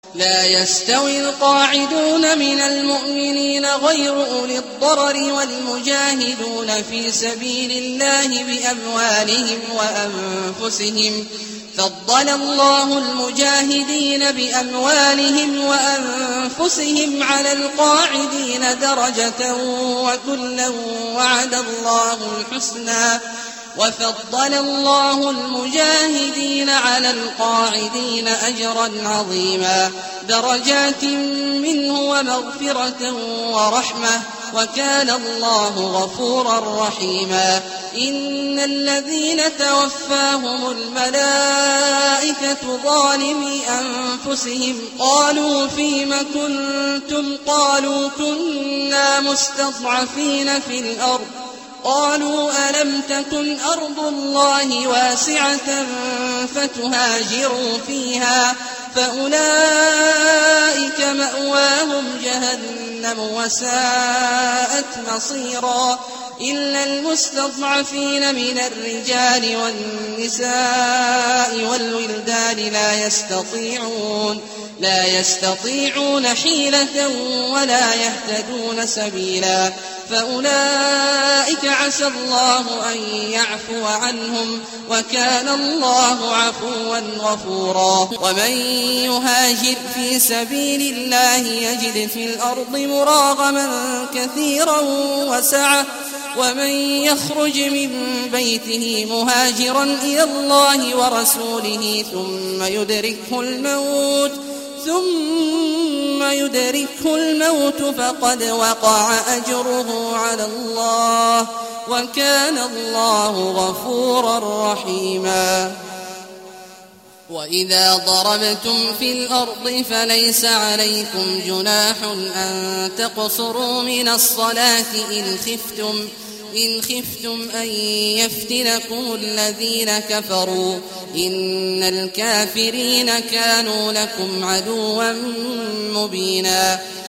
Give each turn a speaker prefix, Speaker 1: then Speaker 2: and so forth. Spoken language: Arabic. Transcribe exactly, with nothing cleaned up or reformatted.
Speaker 1: لا يستوي القاعدون من المؤمنين غير أولي الضرر والمجاهدون في سبيل الله بأموالهم وأنفسهم فضل الله المجاهدين بأموالهم وأنفسهم على القاعدين درجة وكلا وعد الله الحسنى وفضل الله المجاهدين على القاعدين أجرا عظيما درجات منه ومغفرة ورحمة وكان الله غفورا رحيما إن الذين توفاهم الملائكة ظالمي أنفسهم قالوا فيم كنتم قالوا كنا مستضعفين في الأرض قالوا ألم تكن أرض الله واسعة فتهاجروا فيها فأولئك مأواهم جهنم وساءت مصيرا إلا المستضعفين من الرجال والنساء والولدان لا يستطيعون لا يستطيعون حيلة ولا يهتدون سبيلا فأولئك عسى الله أن يعفو عنهم وكان الله عفوا غفورا ومن يهاجر في سبيل الله يجد في الأرض مراغما كثيرا وسعة ومن يخرج من بيته مهاجرا إلى الله ورسوله ثم يدركه الموت ثم يدركه الموت فقد وقع أجره على الله وكان الله غفورا رحيما وإذا ضربتم في الأرض فليس عليكم جناح أن تقصروا من الصلاة إن خفتم إن خفتم أن يفتنكم الذين كفروا إن الكافرين كانوا لكم عدوا مبينا